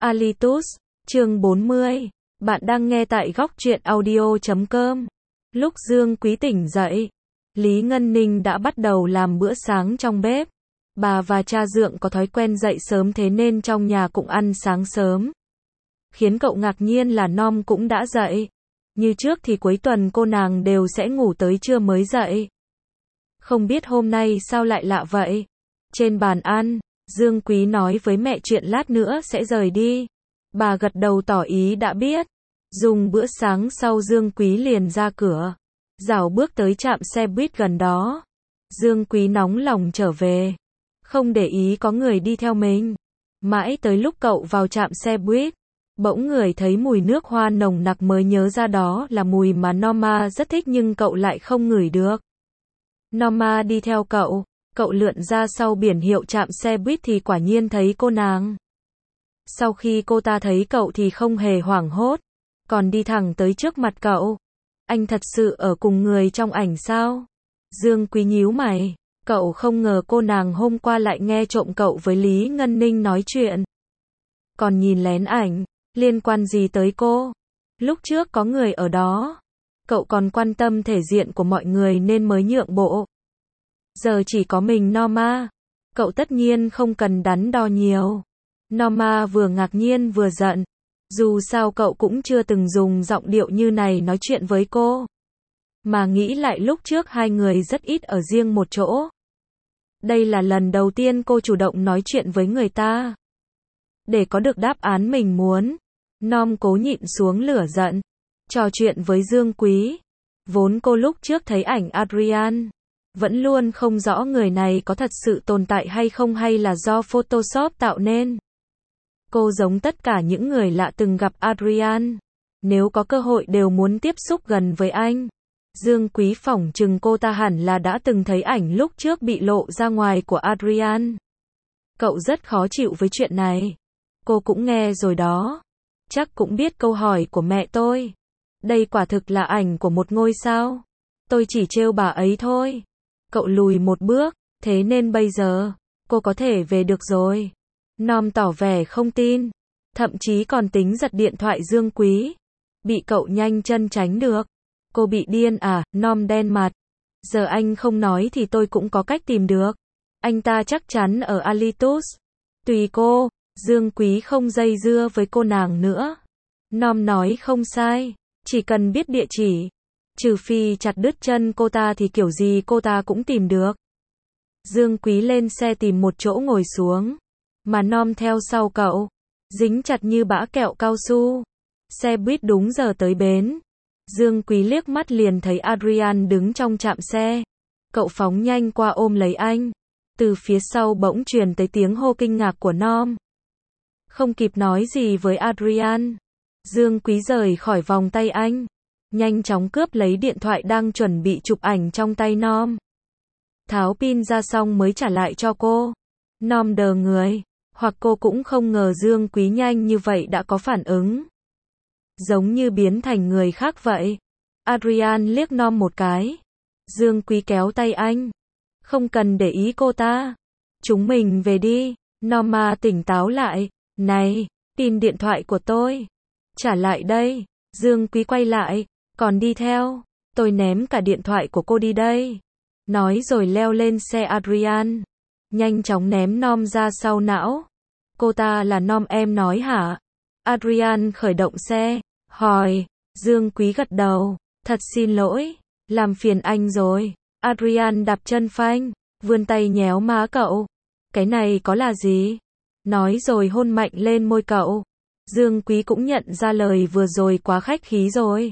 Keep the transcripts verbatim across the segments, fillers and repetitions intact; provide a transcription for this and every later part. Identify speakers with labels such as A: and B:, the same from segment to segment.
A: Alitus, chương bốn mươi. Bạn đang nghe tại góc truyện audio chấm com. Lúc Dương Quý tỉnh dậy, Lý Ngân Ninh đã bắt đầu làm bữa sáng trong bếp. Bà và cha Dượng có thói quen dậy sớm thế nên trong nhà cũng ăn sáng sớm. Khiến cậu ngạc nhiên là Nom cũng đã dậy. Như trước thì cuối tuần cô nàng đều sẽ ngủ tới trưa mới dậy. Không biết hôm nay sao lại lạ vậy. Trên bàn ăn, Dương Quý nói với mẹ chuyện lát nữa sẽ rời đi. Bà gật đầu tỏ ý đã biết. Dùng bữa sáng sau Dương Quý liền ra cửa. Dạo bước tới trạm xe buýt gần đó. Dương Quý nóng lòng trở về. Không để ý có người đi theo mình. Mãi tới lúc cậu vào trạm xe buýt, bỗng ngửi thấy mùi nước hoa nồng nặc mới nhớ ra đó là mùi mà Norma rất thích nhưng cậu lại không ngửi được. Norma đi theo cậu. Cậu lượn ra sau biển hiệu trạm xe buýt thì quả nhiên thấy cô nàng. Sau khi cô ta thấy cậu thì không hề hoảng hốt, còn đi thẳng tới trước mặt cậu. Anh thật sự ở cùng người trong ảnh sao? Dương Quý nhíu mày. Cậu không ngờ cô nàng hôm qua lại nghe trộm cậu với Lý Ngân Ninh nói chuyện. Còn nhìn lén ảnh, liên quan gì tới cô? Lúc trước có người ở đó. Cậu còn quan tâm thể diện của mọi người nên mới nhượng bộ. Giờ chỉ có mình Norma. Cậu tất nhiên không cần đắn đo nhiều. Norma vừa ngạc nhiên vừa giận. Dù sao cậu cũng chưa từng dùng giọng điệu như này nói chuyện với cô. Mà nghĩ lại lúc trước hai người rất ít ở riêng một chỗ. Đây là lần đầu tiên cô chủ động nói chuyện với người ta. Để có được đáp án mình muốn, Nom cố nhịn xuống lửa giận. Trò chuyện với Dương Quý. Vốn cô lúc trước thấy ảnh Adrian, vẫn luôn không rõ người này có thật sự tồn tại hay không hay là do Photoshop tạo nên. Cô giống tất cả những người lạ từng gặp Adrian. Nếu có cơ hội đều muốn tiếp xúc gần với anh. Dương Quý phỏng chừng cô ta hẳn là đã từng thấy ảnh lúc trước bị lộ ra ngoài của Adrian. Cậu rất khó chịu với chuyện này. Cô cũng nghe rồi đó. Chắc cũng biết câu hỏi của mẹ tôi. Đây quả thực là ảnh của một ngôi sao. Tôi chỉ trêu bà ấy thôi. Cậu lùi một bước, thế nên bây giờ, cô có thể về được rồi. Nom tỏ vẻ không tin. Thậm chí còn tính giật điện thoại Dương Quý. Bị cậu nhanh chân tránh được. Cô bị điên à? Nom đen mặt. Giờ anh không nói thì tôi cũng có cách tìm được. Anh ta chắc chắn ở Alitus. Tùy cô. Dương Quý không dây dưa với cô nàng nữa. Nom nói không sai. Chỉ cần biết địa chỉ. Trừ phi chặt đứt chân cô ta thì kiểu gì cô ta cũng tìm được. Dương Quý lên xe tìm một chỗ ngồi xuống. Mà Nom theo sau cậu. Dính chặt như bã kẹo cao su. Xe buýt đúng giờ tới bến. Dương Quý liếc mắt liền thấy Adrian đứng trong trạm xe. Cậu phóng nhanh qua ôm lấy anh. Từ phía sau bỗng truyền tới tiếng hô kinh ngạc của Nom. Không kịp nói gì với Adrian. Dương Quý rời khỏi vòng tay anh. Nhanh chóng cướp lấy điện thoại đang chuẩn bị chụp ảnh trong tay Nom. Tháo pin ra xong mới trả lại cho cô. Nom đờ người. Hoặc cô cũng không ngờ Dương Quý nhanh như vậy đã có phản ứng. Giống như biến thành người khác vậy. Adrian liếc Nom một cái. Dương Quý kéo tay anh. Không cần để ý cô ta. Chúng mình về đi. Norma tỉnh táo lại. Này, pin điện thoại của tôi. Trả lại đây. Dương Quý quay lại. Còn đi theo. Tôi ném cả điện thoại của cô đi đây. Nói rồi leo lên xe Adrian. Nhanh chóng ném Nom ra sau não. Cô ta là Nom em nói hả? Adrian khởi động xe. Hỏi. Dương Quý gật đầu. Thật xin lỗi. Làm phiền anh rồi. Adrian đạp chân phanh. Vươn tay nhéo má cậu. Cái này có là gì? Nói rồi hôn mạnh lên môi cậu. Dương Quý cũng nhận ra lời vừa rồi quá khách khí rồi.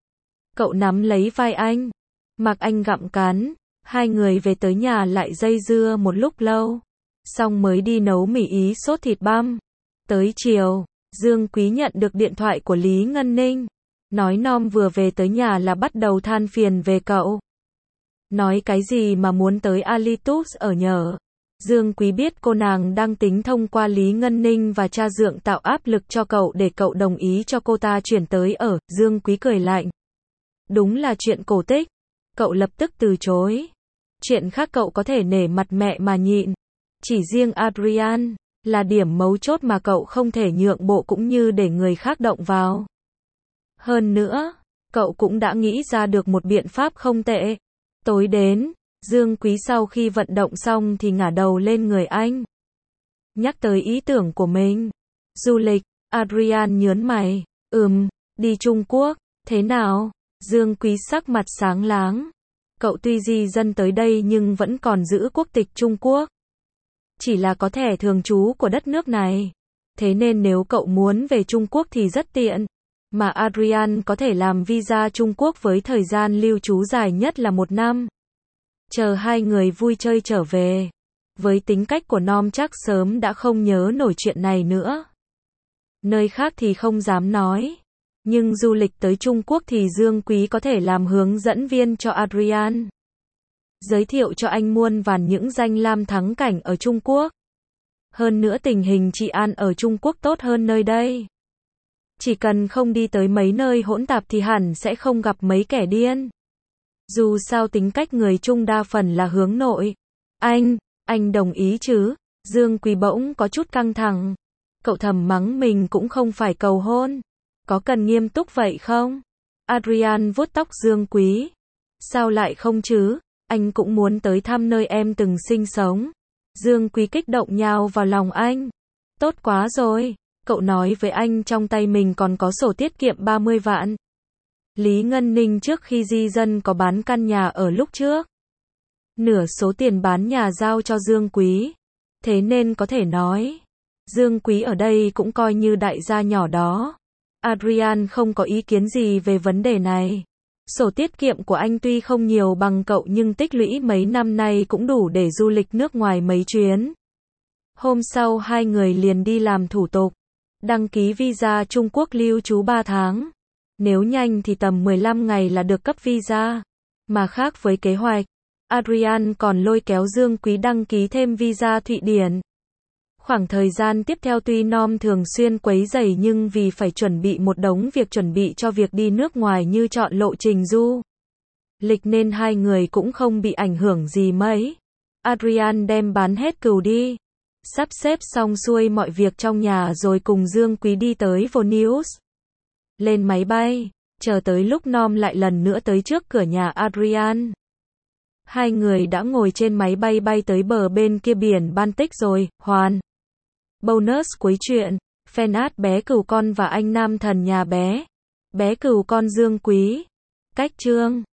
A: Cậu nắm lấy vai anh. Mặc anh gặm cắn. Hai người về tới nhà lại dây dưa một lúc lâu. Xong mới đi nấu mì ý sốt thịt băm. Tới chiều, Dương Quý nhận được điện thoại của Lý Ngân Ninh. Nói Nom vừa về tới nhà là bắt đầu than phiền về cậu. Nói cái gì mà muốn tới Alitus ở nhờ. Dương Quý biết cô nàng đang tính thông qua Lý Ngân Ninh và cha Dượng tạo áp lực cho cậu để cậu đồng ý cho cô ta chuyển tới ở. Dương Quý cười lạnh. Đúng là chuyện cổ tích. Cậu lập tức từ chối. Chuyện khác cậu có thể nể mặt mẹ mà nhịn. Chỉ riêng Adrian, là điểm mấu chốt mà cậu không thể nhượng bộ cũng như để người khác động vào. Hơn nữa, cậu cũng đã nghĩ ra được một biện pháp không tệ. Tối đến, Dương Quý sau khi vận động xong thì ngả đầu lên người anh. Nhắc tới ý tưởng của mình. Du lịch, Adrian nhớn mày. Ừm, đi Trung Quốc, thế nào? Dương Quý sắc mặt sáng láng. Cậu tuy di dân tới đây nhưng vẫn còn giữ quốc tịch Trung Quốc. Chỉ là có thẻ thường trú của đất nước này. Thế nên nếu cậu muốn về Trung Quốc thì rất tiện. Mà Adrian có thể làm visa Trung Quốc với thời gian lưu trú dài nhất là một năm. Chờ hai người vui chơi trở về. Với tính cách của Nom chắc sớm đã không nhớ nổi chuyện này nữa. Nơi khác thì không dám nói. Nhưng du lịch tới Trung Quốc thì Dương Quý có thể làm hướng dẫn viên cho Adrian. Giới thiệu cho anh muôn vàn những danh lam thắng cảnh ở Trung Quốc. Hơn nữa tình hình trị an ở Trung Quốc tốt hơn nơi đây. Chỉ cần không đi tới mấy nơi hỗn tạp thì hẳn sẽ không gặp mấy kẻ điên. Dù sao tính cách người Trung đa phần là hướng nội. Anh, anh đồng ý chứ? Dương Quý bỗng có chút căng thẳng. Cậu thầm mắng mình cũng không phải cầu hôn. Có cần nghiêm túc vậy không? Adrian vuốt tóc Dương Quý. Sao lại không chứ? Anh cũng muốn tới thăm nơi em từng sinh sống. Dương Quý kích động nhào vào lòng anh. Tốt quá rồi. Cậu nói với anh trong tay mình còn có sổ tiết kiệm ba mươi vạn. Lý Ngân Ninh trước khi di dân có bán căn nhà ở lúc trước. Nửa số tiền bán nhà giao cho Dương Quý. Thế nên có thể nói, Dương Quý ở đây cũng coi như đại gia nhỏ đó. Adrian không có ý kiến gì về vấn đề này. Sổ tiết kiệm của anh tuy không nhiều bằng cậu nhưng tích lũy mấy năm nay cũng đủ để du lịch nước ngoài mấy chuyến. Hôm sau hai người liền đi làm thủ tục. Đăng ký visa Trung Quốc lưu trú ba tháng. Nếu nhanh thì tầm mười lăm ngày là được cấp visa. Mà khác với kế hoạch, Adrian còn lôi kéo Dương Quý đăng ký thêm visa Thụy Điển. Khoảng thời gian tiếp theo tuy Nom thường xuyên quấy rầy nhưng vì phải chuẩn bị một đống việc chuẩn bị cho việc đi nước ngoài như chọn lộ trình du lịch nên hai người cũng không bị ảnh hưởng gì mấy. Adrian đem bán hết cừu đi. Sắp xếp xong xuôi mọi việc trong nhà rồi cùng Dương Quý đi tới Vilnius. Lên máy bay, chờ tới lúc Nom lại lần nữa tới trước cửa nhà Adrian. Hai người đã ngồi trên máy bay bay tới bờ bên kia biển Baltic rồi, hoàn. Bonus cuối chuyện, fan art bé cừu con và anh nam thần nhà bé. Bé cừu con Dương Quý. Cách chương